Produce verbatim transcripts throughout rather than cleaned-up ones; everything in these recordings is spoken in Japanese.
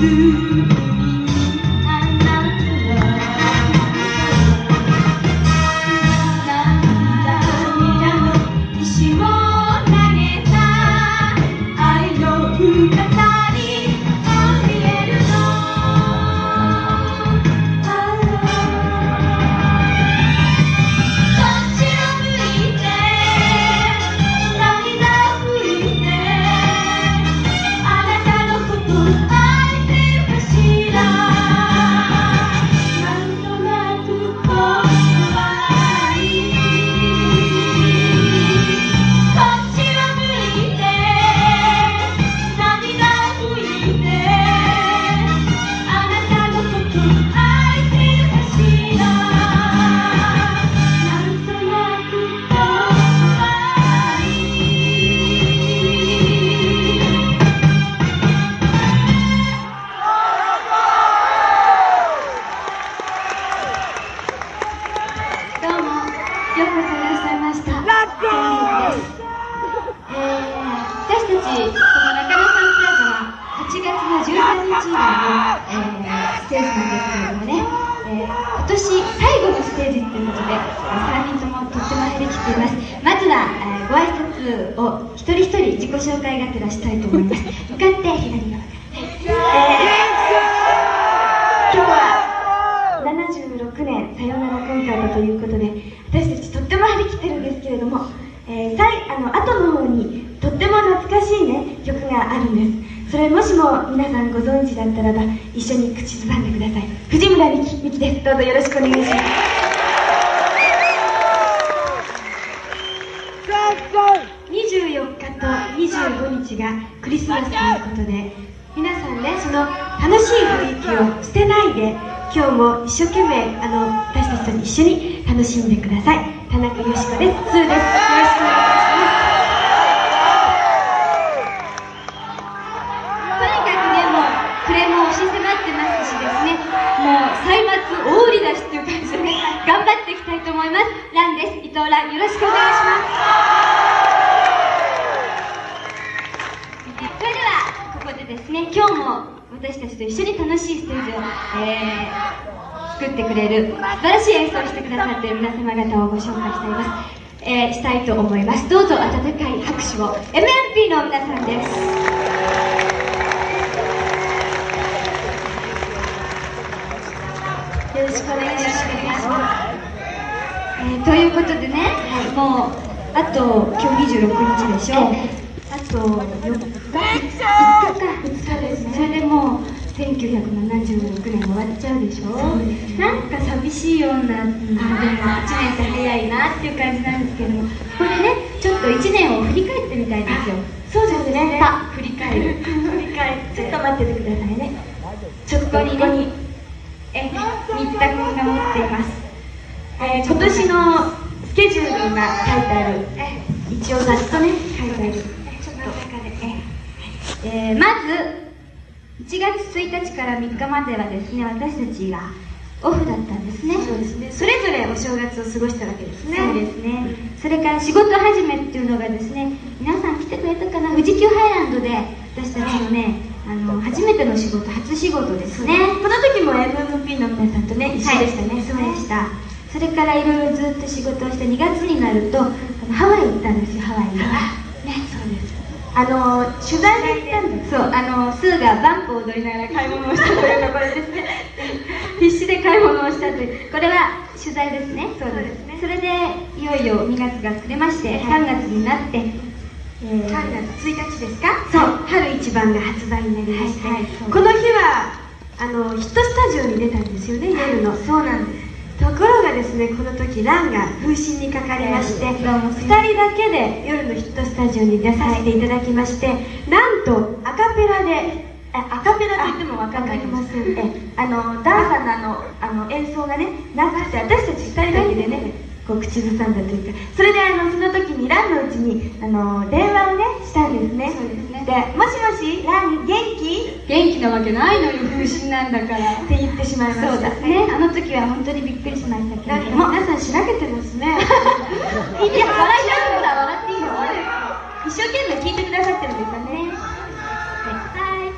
どうぞよろしくお願いします。にじゅうよっかとにじゅうごにちがクリスマスということで、皆さんね、その楽しい雰囲気を捨てないで、今日も一生懸命あの私たちと一緒に楽しんでください。田中よしこです。スーです。よろしくお願いします。とにかくね、もう暮れも押し迫ってますしですね、もう歳末大売り出しっていう感じでね、頑張っていきたいと思います。ランです。伊藤蘭、よろしくお願いします。それではここでですね、今日も私たちと一緒に楽しいステージを、えー、作ってくれる素晴らしい演奏をしてくださっている皆様方をご紹介しています、えー、したいと思います。どうぞ温かい拍手を。 エムエムピー の皆さんです。よろしくお願いします。えー、ということでね、はい、もうあと今日にじゅうろくにちでしょ、えーあとよっか、いつかか、ふつかですね。それでもうせんきゅうひゃくななじゅうろくねん終わっちゃうでしょ。なんか寂しいような、うん、でもいちねんって早いなっていう感じなんですけども、これね、ちょっといちねんを振り返ってみたいんですよ。そうですね。さあ、振り返る。振り返って、ちょっと待っててくださいね。ちょっとここにね、え、新田君が持っています。えー、今年のスケジュールが書いてある。え、一応ざっとね、書いてある。えー、まずいちがつついたちからみっかまではですね、私たちがオフだったんですね。そうですね。それぞれお正月を過ごしたわけですね。そうですね。それから仕事始めっていうのがですね、皆さん来てくれたかな、富士急ハイランドで私たちのね、あの初めての仕事、初仕事ですね。この時も エムエムピー の皆さんとね、一緒でしたね。はい、そうでした。それからいろいろずっと仕事をしてにがつになるとあのハワイ行ったんですよ。ハワイに。ね、そうです。あの取材で行ったんです。そう、あのスーがバンプを踊りながら買い物をしたというところですね。必死で買い物をしたという、これは取材ですね。そうですね。それでいよいよにがつが暮れまして、はい、さんがつになって、えー、さんがつついたちですか。そう、春一番が発売になりまして、はいはい、この日はあのヒットスタジオに出たんですよね、夜の。そうなんです。ところがですね、この時ランが風疹にかかりまして、ふたりだけで夜のヒットスタジオに出させていただきまして、なんとアカペラで、アカペラと言っても分かりませんね、あのダンさんのあのあの演奏がねなくて、私たちふたりだけでねこう口ずさんだというか、それであのその時にランのうちにあの電話をねしたんですね。そうですね。で、もしもしラン元気？元気なわけないのよ、風疹なんだからって言ってしまいました。そうだね。あの時は本当にびっくりしましたけれども、皆さんしらけてますね。いいですか？笑いながら笑っていいの？一生懸命聞いてくださってるんですよね。はい。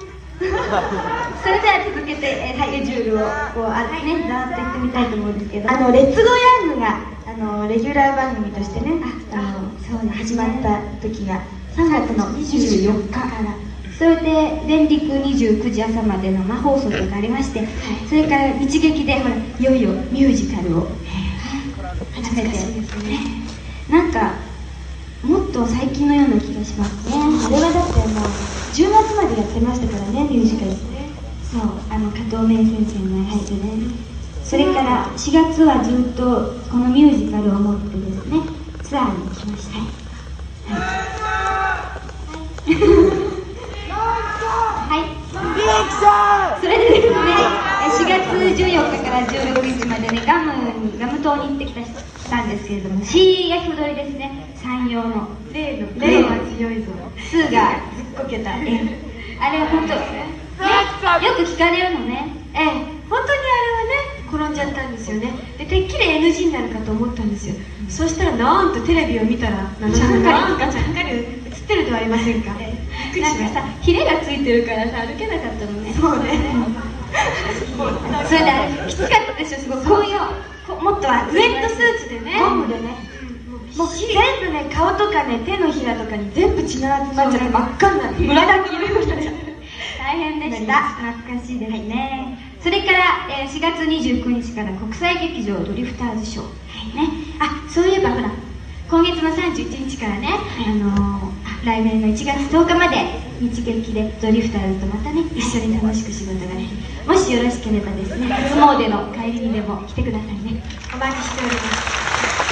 それでは続けて、えー、スケジュールをこうあね、ざーっと言ってみたいと思うんですけど、あのレッツゴーヤングがあのレギュラー番組としてね、あのそう、ね、始まった時がさんがつのにじゅうよっかから、それで連陸にじゅうくじ朝までの生放送とかありまして、はい、それから日劇でほらいよいよミュージカルを始めて、ね、なんかもっと最近のような気がしますね。あれはだってもうじゅうがつまでやってましたからね、ミュージカルって。そう、あの加藤明先生の入ってね。それからしがつはずっとこのミュージカルを持ってですね、ツアーに来ました。はいはい、それでですね、しがつじゅうよっかからじゅうろくにちまでね、ガムにガム島に行ってきたしたんですけれども、 シーエフ 撮りですね、山陽の例の例は強いぞ、スーがずっこけた、えあれは本当、ね、よく聞かれるのね、ええ、本当にあれはね転んじゃったんですよね。でてっきり エヌジー になるかと思ったんですよ。そしたらなんとテレビを見たらちゃんかりちゃんかり映ってるではありませんか。びっくりしました。ヒレがついてるからさ、歩けなかったのね。そうねそれできつかったでしょ、すごい。こういうもっとはウエットスーツでね、ゴムでね、もう全部ね、顔とかね、手のひらとかに全部血が集まっちゃって真っ赤になって村だけ色々大変でした。懐かしいですね。それから、えー、しがつにじゅうくにちから国際劇場ドリフターズショー、はいね、あ、そういえばほら今月のさんじゅういちにちからね、あのー、来年のいちがつとおかまで日劇でドリフターズとまたね一緒に楽しく仕事ができる。もしよろしければですね、初詣の帰りにでも来てくださいね。お待ちしております。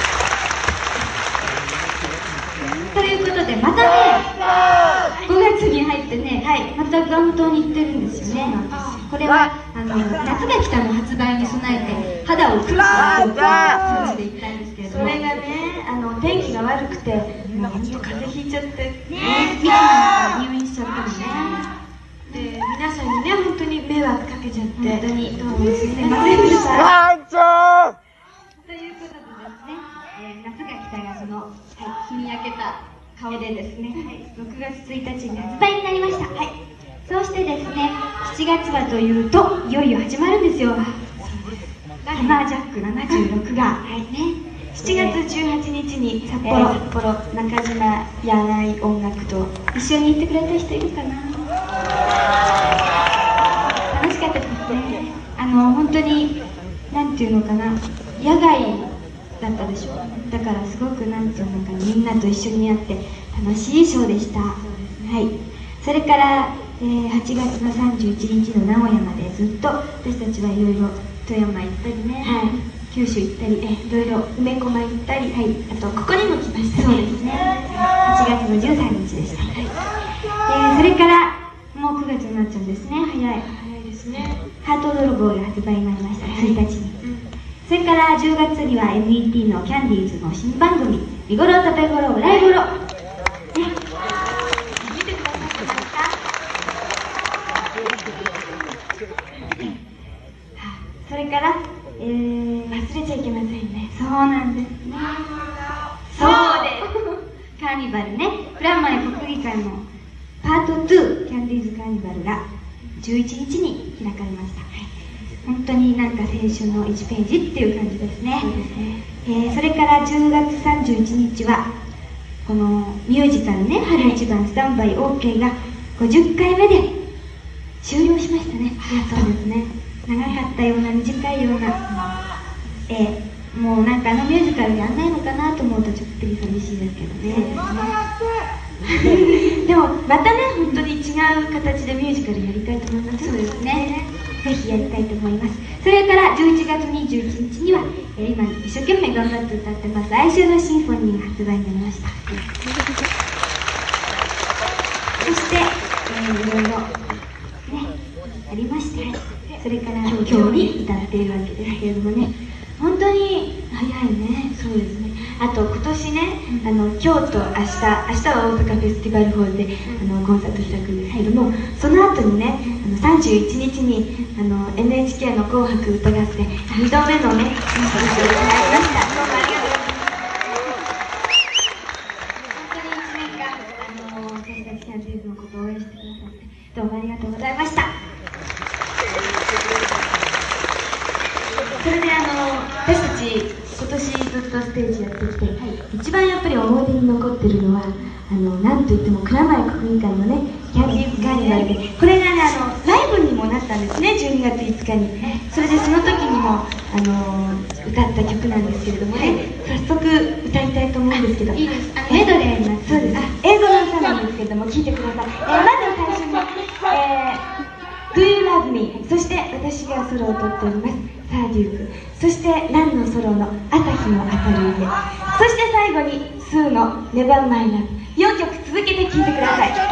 ということで、またねごがつに入ってね、はい、またガム島に行ってるんですよね。これはあの夏が来たの発売に備えて肌をクリスマスという感じで行ったんですけれども、それがね、あの天気が悪くてもう本当風邪ひいちゃってね、みちな入院しちゃったのね。で皆さんにね本当に迷惑かけちゃって本当にどうもすみませんでした。ということでですね、えー、夏が来たがその、はい、日に焼けた顔でですね、はい、ろくがつついたちに発売になりました。はい、そうしてですね、しちがつはというといよいよ始まるんですよ。ハマージャックななじゅうろくが、はいね、しちがつじゅうはちにちに札幌、えー、札幌中島柳井音楽堂、一緒に行ってくれた人いるかな。楽しかったですね。あの本当になんていうのかな、野外だったでしょ。だからすごくなんていうのかな、みんなと一緒にやって楽しいショーでした。はい。それから、えー、はちがつのさんじゅういちにちの名古屋までずっと私たちはいろいろ富山行ったりね、はい、九州行ったり、えー、いろいろ梅駒行ったり、はい、あとここにも来ましたね。そうですね。はちがつのじゅうさんにちでした。はい。えー、それからもうくがつになっちゃうんですね。早い。早いですね。ハート泥棒が発売になりました。ついたちに。それからじゅうがつには エムイーティー のキャンディーズの新番組「見頃食べ頃笑い頃」ね、見てくださってますか？それから、えー、忘れちゃいけませんね。そうなんですね。そうですカーニバルね、フランマイ国技館のパートにキャンディーズカーニバルがじゅういちにちに開かれました。はい、本当になんか青春のいちページっていう感じですね。そうですね。えー、それからじゅうがつさんじゅういちにちはこのミュージカルね、春一番スタンバイ オーケー がごじゅっかいめで終了しましたね。そうですね。長かったような短いような、えー、もうなんかあのミュージカルやんないのかなと思うとちょっぴり寂しいですけどね。でもまたね、本当に違う形でミュージカルやりたいと思います。そうですね。ぜひやりたいと思います。それからじゅういちがつにじゅういちにちには、えー、今一生懸命頑張って歌ってます哀愁のシンフォニーが発売になりました。そして、えー、いろいろねありまして、それから今日に至っているわけですけれどもね、本当に早いね。そうですね。あと今年ね、あの今日と明日、明日は大阪フェスティバルホールであのコンサート開くんですけども、その後にね、あのさんじゅういちにちにあの エヌエイチケー の紅白歌合戦にどめのね、コンサートを行いました。どうもありがとうございました。本当にいちねんかんあの私たちキャンディーズのことを応援してくださってどうもありがとうございました。 それであの私たち今年ずっとステージやってきて、はい、一番やっぱり思い出に残ってるのはあのなんといっても蔵前国技館のねキャンディーズカーニバルで、これがねあのライブにもなったんですね、じゅうにがついつかに。それでその時にもあの歌った曲なんですけれどもね、早速歌いたいと思うんですけど、いいです、あのメドレーになって、そうです、あ英語の歌なんですけれども聴いてください。えー、まず最初に、えー、Do You Love Me、 そして私がソロを取っておりますサーデューク、そしてランのソロの朝日の明るい家、そして最後にスーの Never My Love、 よんきょく続けて聴いてください。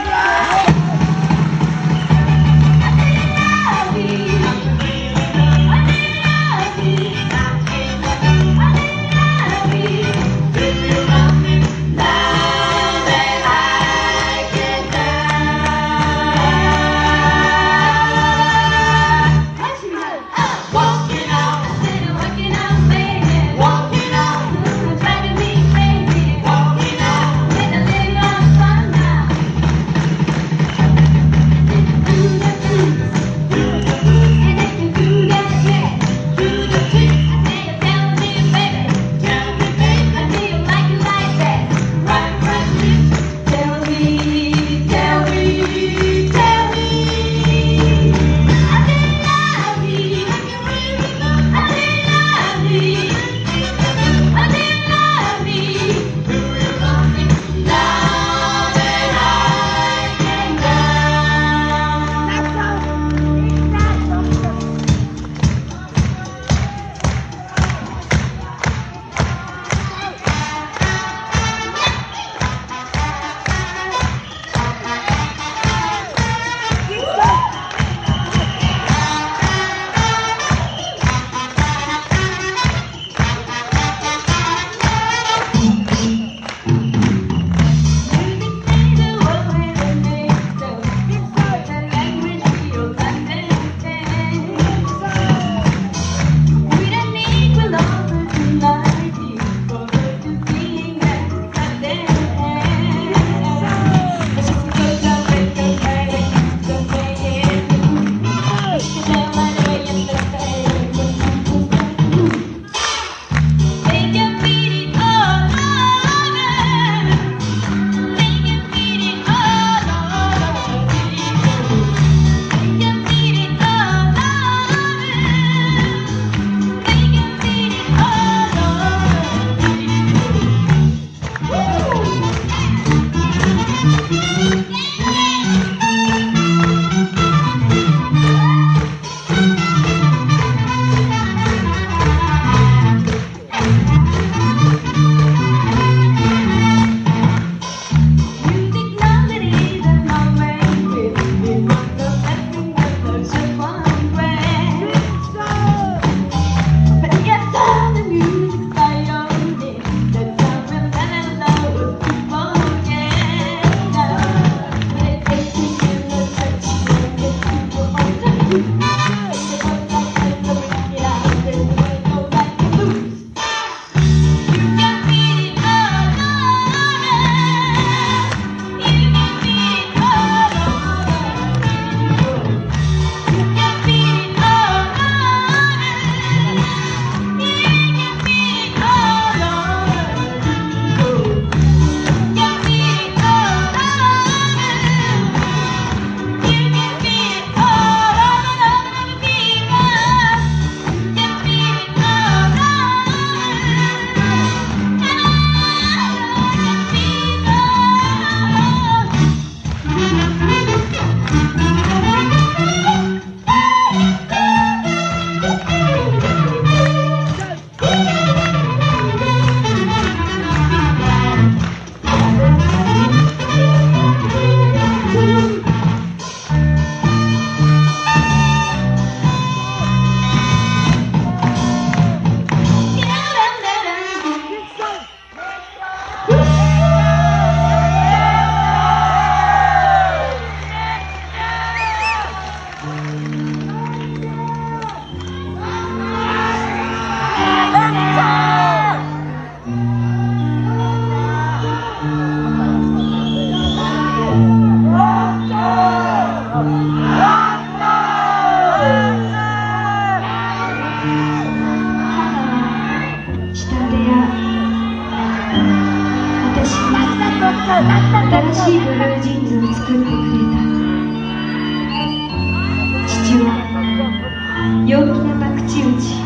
陽気な博打打ち、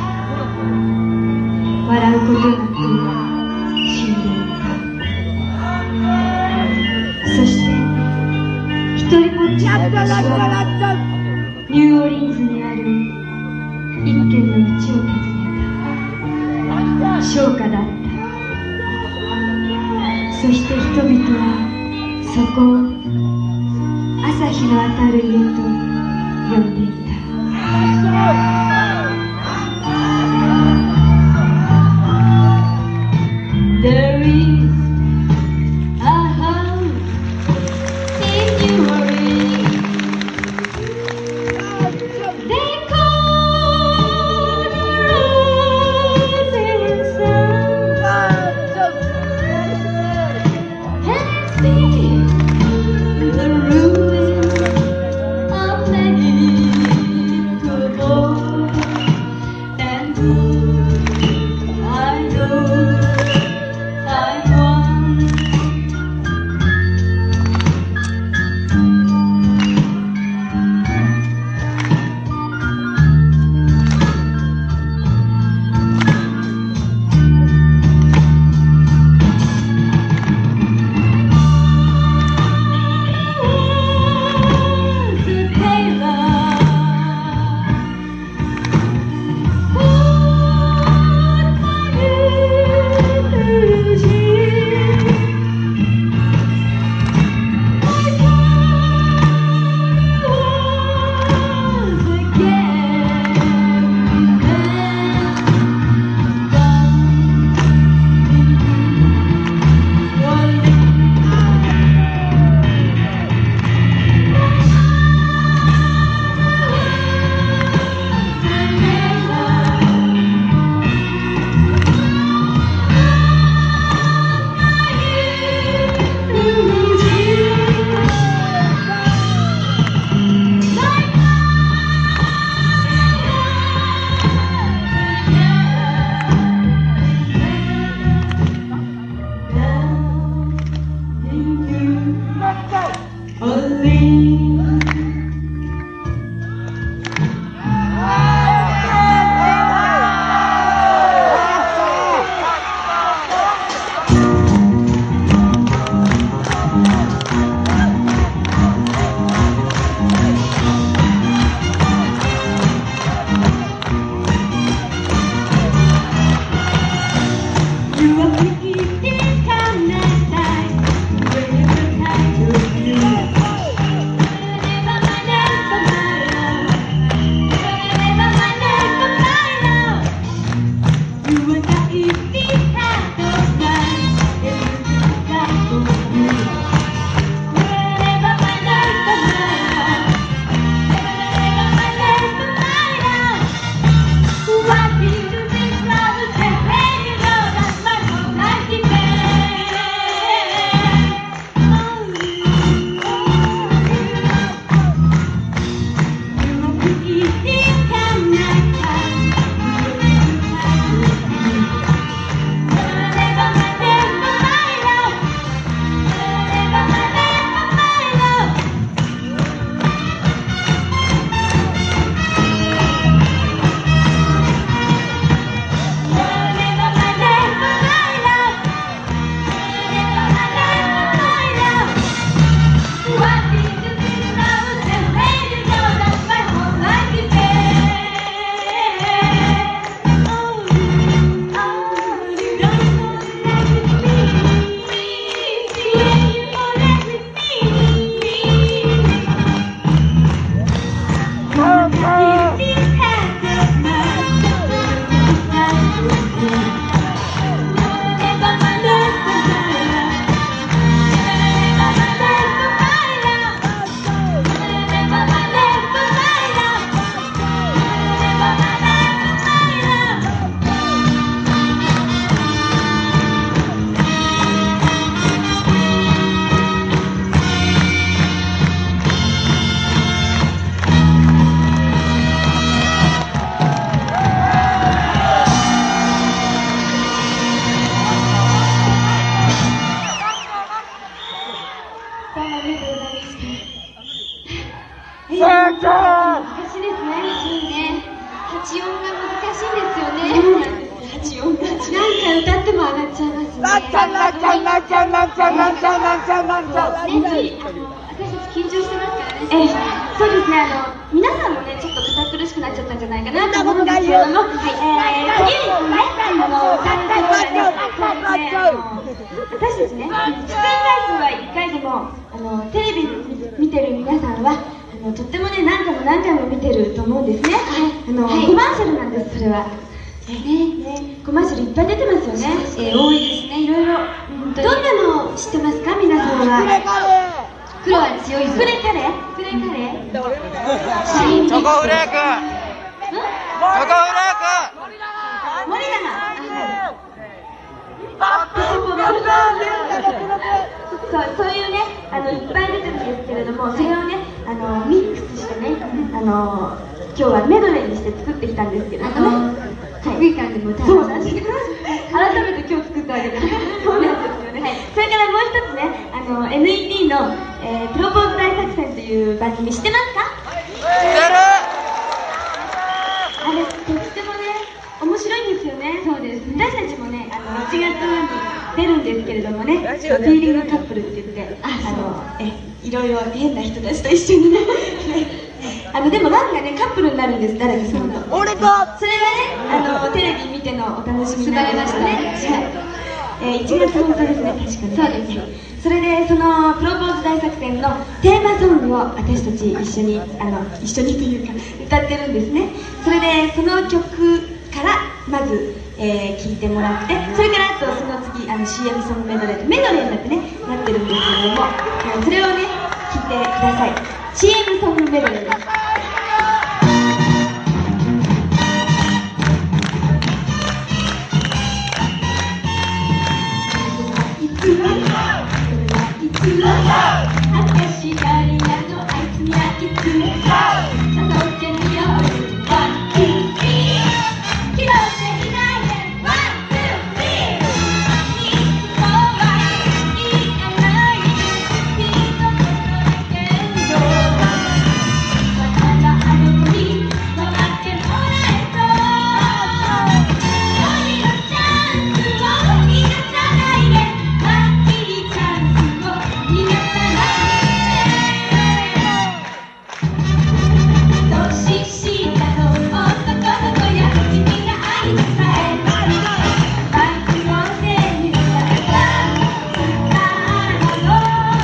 笑うことなく死んでいった。そして一人ぼっちの私はニューオーリンズにある一軒の家を訪ねた。商家だった。そして人々はそこを朝日の当たる家と呼んでいた。There is a house in New Orleans. They call the Rosary Sun. And it's the ruin of many. 八音が難しいですよね。八音がなんか歌っても上がっちゃいますね。 なっちゃんなっちゃんなっちゃんなっちゃんなっちゃんなっちゃんなっちゃん。 ね、私たち緊張してますからね。ええ、そうですね。あの皆さんもねちょっと堅苦しくなっちゃったんじゃないかなと思うんですけれども、はい、えー、次にね、あの参加はね、そうですね。あの私たちね、出演回数はいっかいでもあのテレビ見てる皆さんはあのとってもね何回も何回も見てると思うんですね。あの、はい、コマーシャルなんです。それは。ね、ね、コマーシャルいっぱい出てますよね。えー、多いですね。いろいろ。どんなの知ってますか、皆さんは。黒は強いぞ。クレカレー？クレカレー？チョコフレーク。チョコフレーク。森永。そう、そういうね、あのいっぱい出てるんですけれども、それをね、あのミックスしてね、あの今日はメドレーにして作ってきたんですけれどもね。国技館でも歌う。そうなんです。改めて今日作ったわけです。そうなんですよね。はい。それからもう一つね、あの エヌイーティー の、えー、プロポーズ大作戦という番組知ってますか？知ってる。あれとってもね面白いんですよね。そうです。私たちもねあのいちがつに出るんですけれどもね、フィーリングカップルって言ってあのえいろいろ変な人たちと一緒にね。あのでもなんかねカップルになるんです。誰かさんと。俺と。それがねあのテレビ見てのお楽しみになりましたね。えー、いちがつごがつですね、確かに。そうです。それでそのプロポーズ大作戦のテーマソングを私たち一緒にあの一緒にというか歌ってるんですね。それでその曲からまず、えー、聴いてもらって、それからあとその次あの シーエム ソングメドレーメドレーになってねなってるんですけれども、えー、それをね聴いてください。 シーエム ソングメドレーです。私がリアのあいつにはいつも誘ってみよう。ワン、ツー、スリー、気取っていないで。ワン、ツー、スリー、いつもはいかない一つだけど、またがあの子に待ってもらえそう。一人のチャンスを逃がさないで。ラッキーチャンスを逃がさないで。年下の男の子や君が愛にさえバイクを手にしたらスターの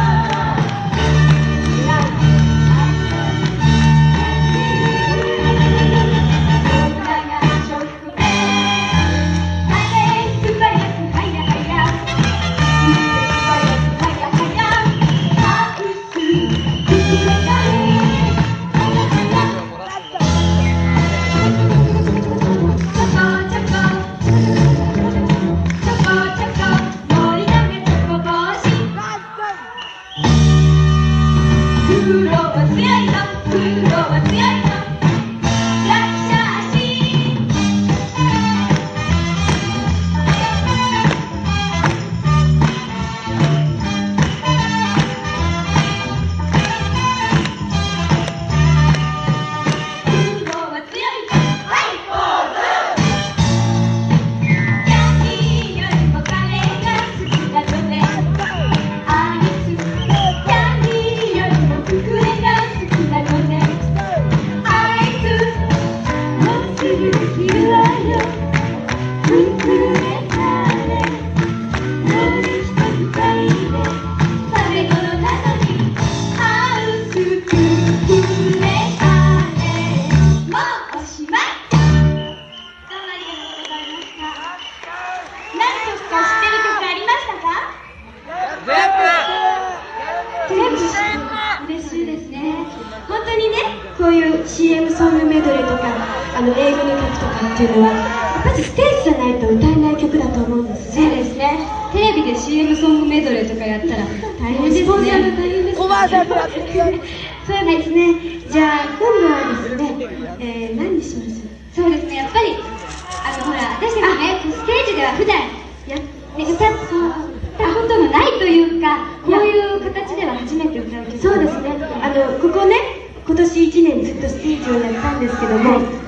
シーエム ソングメドレーとかあの英語の曲とかっていうのはやっぱりステージじゃないと歌えない曲だと思うんですね。そうですね。テレビで シーエム ソングメドレーとかやったら大変ですね。スポンサーが大変ですね。コマーシャルやってるよ。そうですね。じゃあ今度はですね、えー、何にします？そうですね。やっぱりあのほら私たちねステージでは普段や、ね、歌ったことのないというかこういう形では初めて歌う曲。そうですね。あのここね。今年いちねんずっとステージをやったんですけども、なんと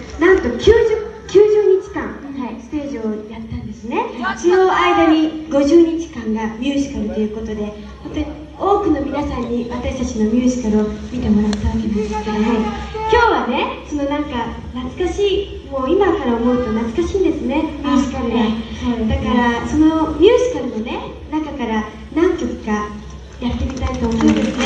ときゅうじゅう、きゅうじゅうにちかん、はい、ステージをやったんですね。その間にごじゅうにちかんがミュージカルということで、本当に多くの皆さんに私たちのミュージカルを見てもらったわけなんですけども、今日はね、そのなんか懐かしい、もう今から思うと懐かしいんですね、ミュージカルが。だからそのミュージカルのね、中から何曲かやってみたいと思うんですね。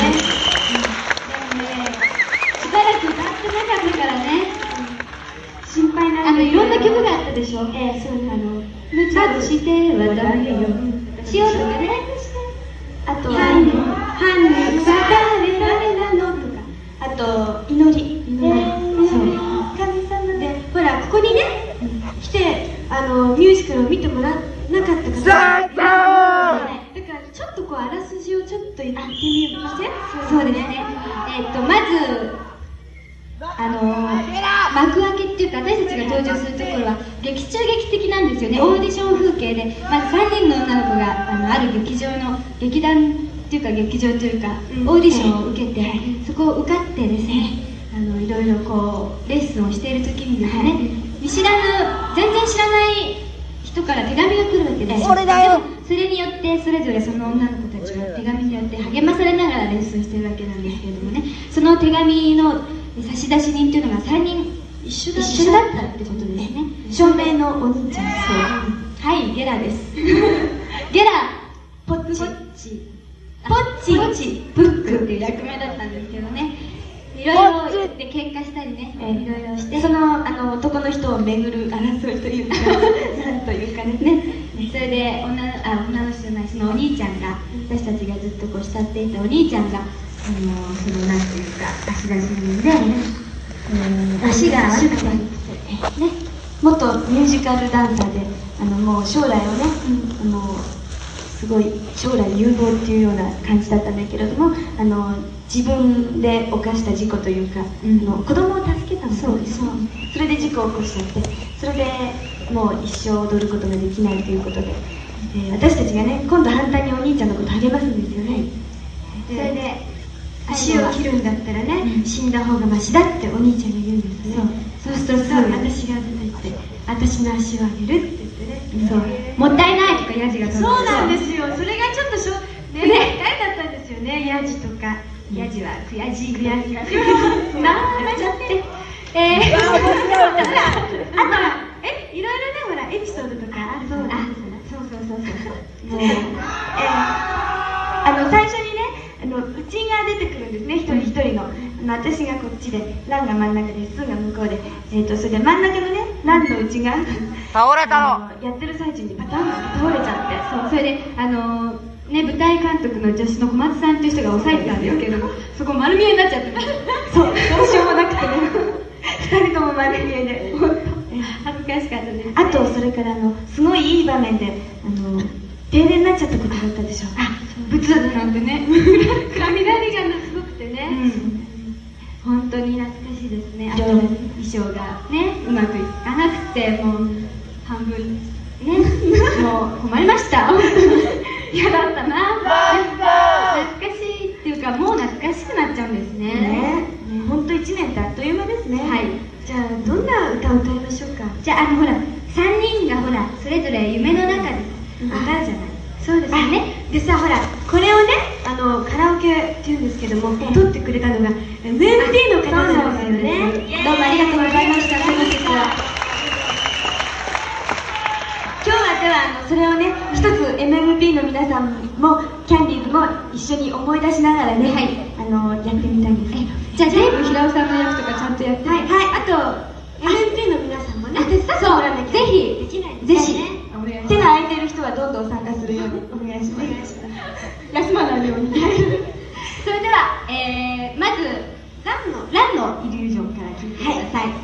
しばらく歌ってなかったからね、 心配なんあのいろんな曲曲があったでしょ。 ええ、そうなの。 無茶してはダメよ、しようとかね、 あとは犯人犯人は誰誰なのとか、あと祈り、祈り、そう、神様で、ほらここにね来てあのミュージカルを見てもらわなかった方、だからちょっとこうあらすじをちょっと言ってみません？ そうですね。えーっとまずあの幕開けっていうか、私たちが登場するところは劇中劇的なんですよね。オーディション風景で、まずさんにんの女の子があのある劇場の劇団っていうか劇場というか、 うん、 オーディションを受けて、そこを受かってですね、あのいろいろこうレッスンをしている時にですね、見知らぬ全然知らない人から手紙が来るわけですよ。 俺だよ。 でもそれによってそれぞれその女の子たちは手紙によって励まされながらレッスンしてるわけなんですけれどもね、その手紙の差出人っていうのがさんにん一緒だ一緒だったってことですね。 照明のお兄ちゃん、 はい、ゲラです。ゲラ、ポッチ、ポッチ、ポッチ、ブックっていう役名だったんですけどね。いろいろで喧嘩したりね、いろいろして、 そのあの男の人を巡る争いというか、なんというかね。 ね、それで女あ女の人じゃない、そのお兄ちゃんが、私たちがずっとこう慕っていたお兄ちゃんが、あのそのなんていうか足出し人で、うん、足が悪くてね、 元ミュージカルダンサーで、あのもう将来をね、あのすごい将来有望っていうような感じだったんだけれども、あの自分で犯した事故というか、うん、あの子供を助けたの。 そうです。 それで事故を起こしちゃって、それでもう一生踊ることができないということで、えー、私たちがね、今度反対にお兄ちゃんのこと励ますんですよね。 それで足を切るんだったらね、うん、死んだ方がマシだってお兄ちゃんが言うんですね。そうするとさ、私が出て行って私の足をあげるって言ってね、そうもったいないとかヤジが飛んで、 そうなんですよ。それがちょっとしょね、ね、誰だったんですよね、ヤジとか。 ヤジは悔しい悔しいなーちゃってえー、あとはえ、いろいろね、ほらエピソードとかある。そうあ、そうそうそうそうそう、えー、あの最初にね、あのうちが出てくるんですね、一人一人の。あの私がこっちで、ランが真ん中で、スーが向こうで、えーとそれで真ん中のね、ランのうちが倒れたの。 やってる最中にパターンが倒れちゃって、 そう、それであのーね、舞台監督の助手の小松さんという人が抑えてたんですけども、そこ丸見えになっちゃって、 そう、どうしようもなくてね、二人とも丸見えで、 恥ずかしかったです、ね。 あとそれからあのすごいいい場面で、あの停電になっちゃったことがあったでしょ。 あ、ブツなんてね、雷がすごくてね、うん、本当に懐かしいですね。あと衣装がね、うまくいかなくて、もう半分ね、もう困りました。嫌だったな。懐かしいっていうか、もう懐かしくなっちゃうんですね。 ね、本当一年ってあっという間ですね。 はい。 じゃあどんな歌を歌いましょうか。 じゃあ、あのほら、三人がほらそれぞれ夢の中で歌うじゃない。 そうですね。でさ、ほらこれをね、あのカラオケっていうんですけども、撮ってくれたのがウェンティーの方なんですよね。 どうもありがとうございました。その節は。 今日はではあのそれをね、一つ エムエムピー の皆さんもキャンディーズも一緒に思い出しながらね、はい、あのやってみたいです。 じゃあデイブ平尾さんの役とかちゃんとやって。 はい、はい、あと エムエムピー の皆さんもね、手伝ってもらわなきゃ。 ぜひできないぜひ手が空いてる人はどんどん参加するようにお願いします。 休まないように。それでは、えー、まずランのランのイリュージョンから聴いてください。はい。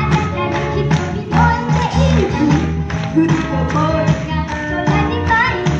ふっと声が空に舞い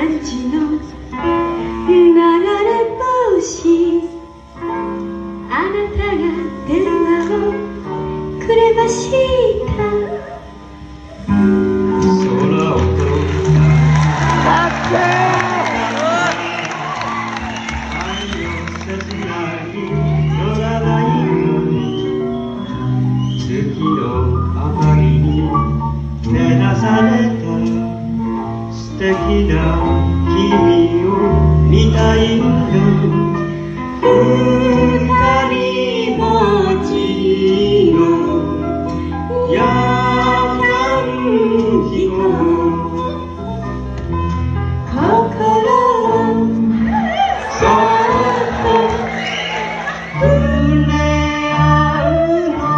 ちの流れ星、あなたが電話をくれました。 空を飛んだ愛を切ないのがないのに、月の明かりに照らされた素敵な君を見たいんだ。二人ぼっちの夜間飛行、 心をそっと触れ合うの。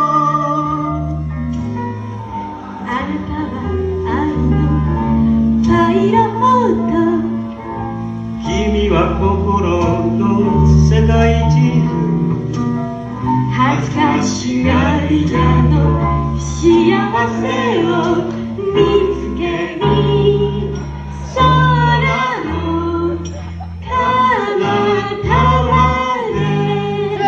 あなたは愛のパイロット、 君は心の世界地図、 恥ずかしがり屋の幸せを見つけに空の彼方まで。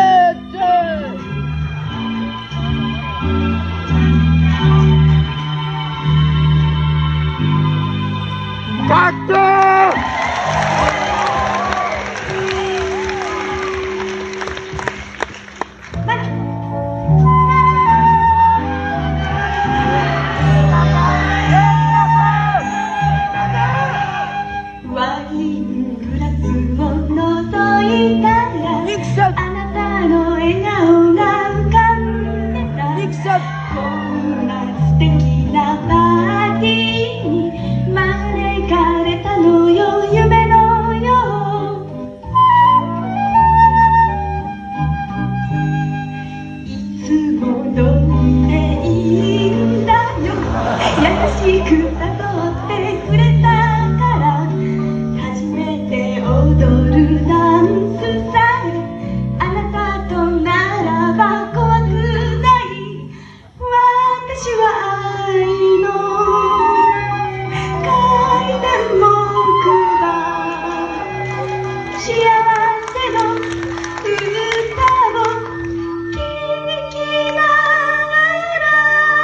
かっこいい。 ワイングラスを覗いたら、 ミキさん、 あなたの笑顔が浮かんでた。 ミキさん、 こんな素敵なパーティーに招かれたのよ、夢のよう。いつもどうでいいんだよ、優しく誘ってくれたから、初めて踊るダンスさえあなたとならば怖くない。私は愛の階段もくば、幸せの歌を聴きながら、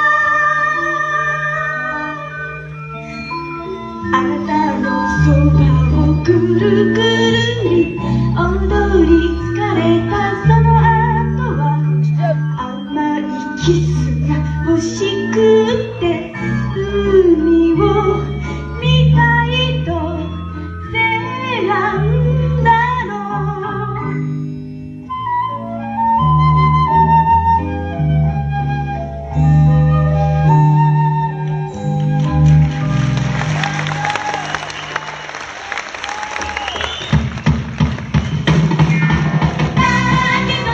あなたのそばをくるくるに踊り疲れたその後は、甘いキスが欲しくって海を見たいと選んだの。だけど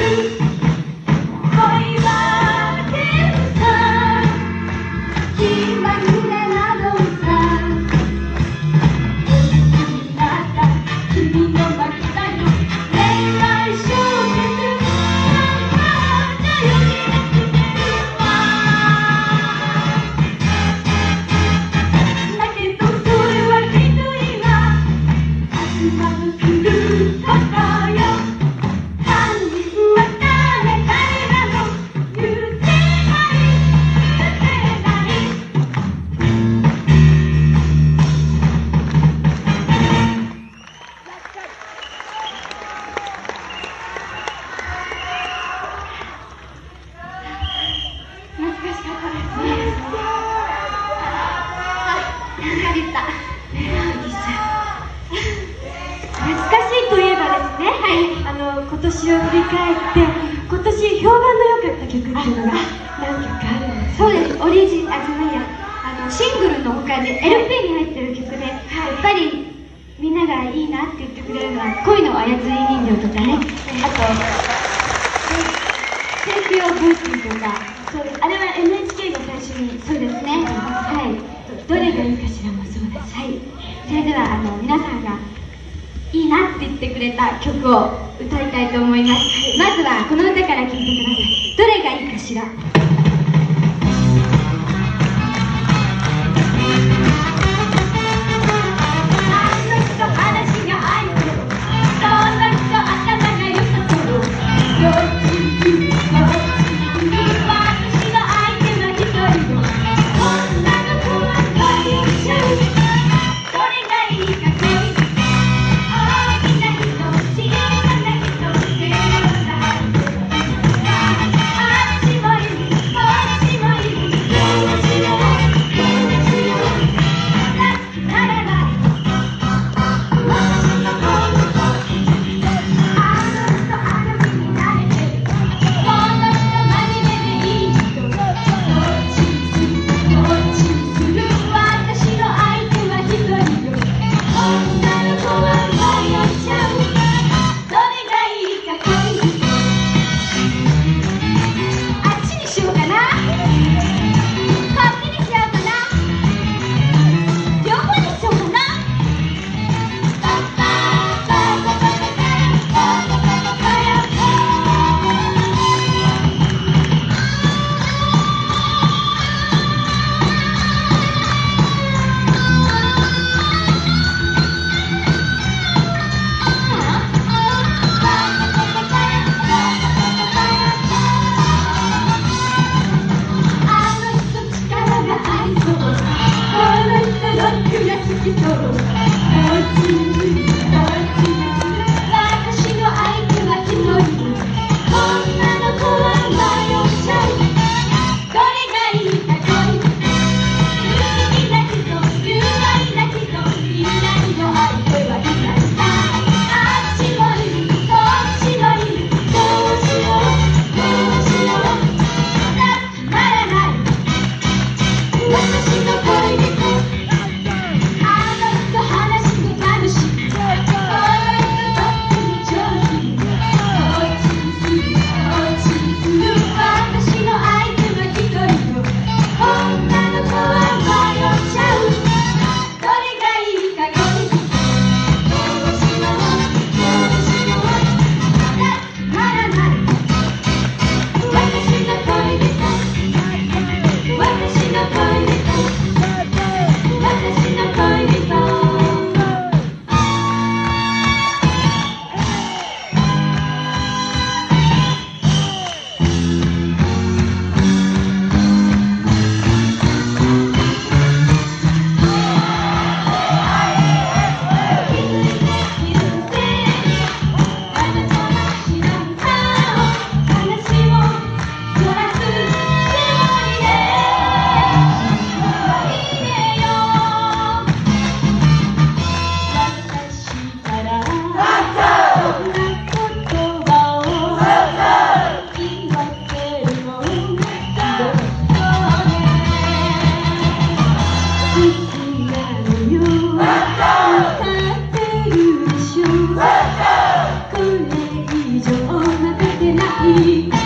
今年を振り返って今年評判の良かった曲っていうのが何曲かあるんです。 そうです。オリジンあじゃないやあのシングルの他で エルピー に入ってる曲で、やっぱりみんながいいなって言ってくれるのは恋の操り人形とかね、あとテイクヨーブーティーとか、 そうです。あれは エヌエイチケー が最初に。 そうですね。はい。 どれがいいかしらもそうです。 はい。それではあの皆さんがいいなって言ってくれた曲を歌いたいと思います。まずはこの歌から聴いてください。どれがいいかしら。 に